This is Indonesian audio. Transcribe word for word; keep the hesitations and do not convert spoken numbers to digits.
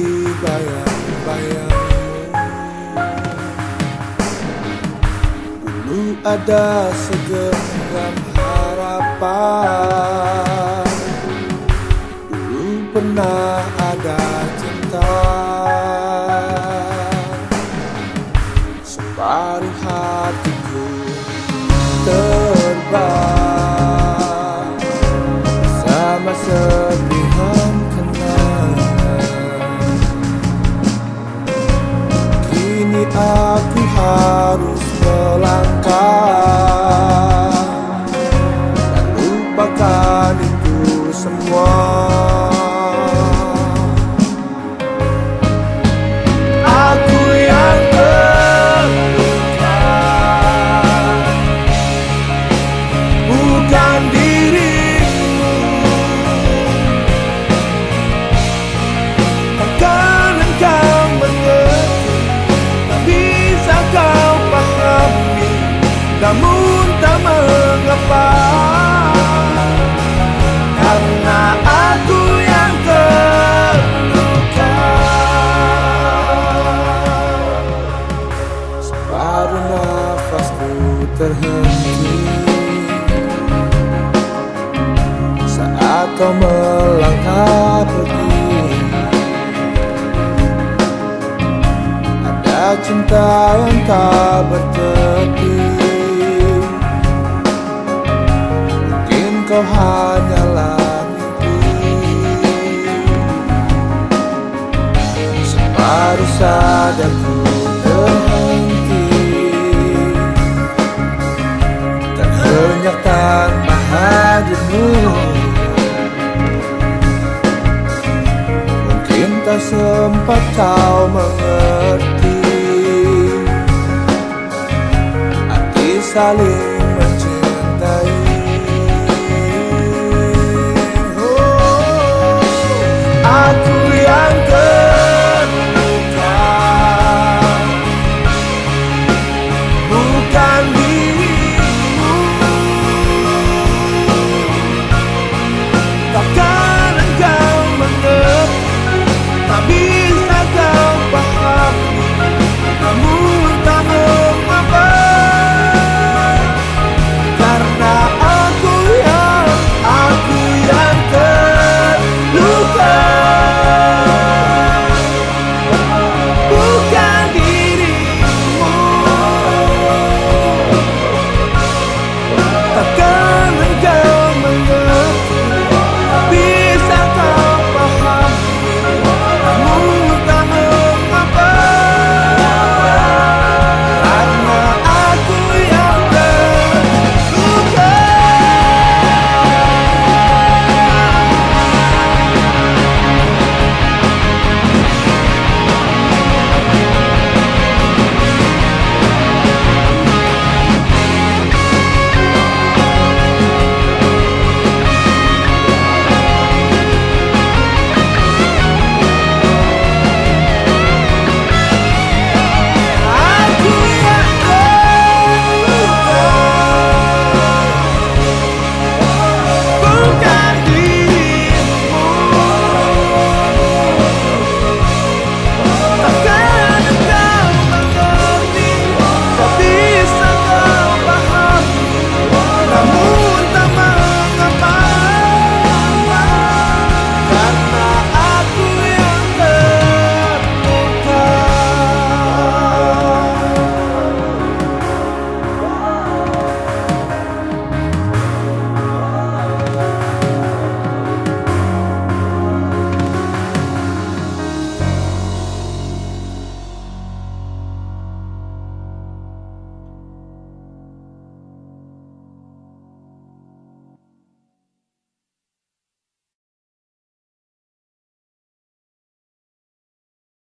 bayang-bayangmu. Dulu ada segenggam harapan, dulu pernah ada cinta. Separuh hatiku terbang bersama serpihan kenangan. Kini aku harus melangkah dan lupakan itu semua. Aku yang terluka, bukan dirimu. Takkan engkau mengerti, tak bisa kau pahami, namun tak mengapa, karena aku yang terluka. Separuh nafasku terhenti saat kau melangkah pergi. Ada cinta yang tak bertepi, mungkin kau hanyalah mimpi. Separuh sadarku terhenti, terhenyak tanpa hadirmu. Mungkin tak sempat kau mengerti arti saling mencintai. Oh, aku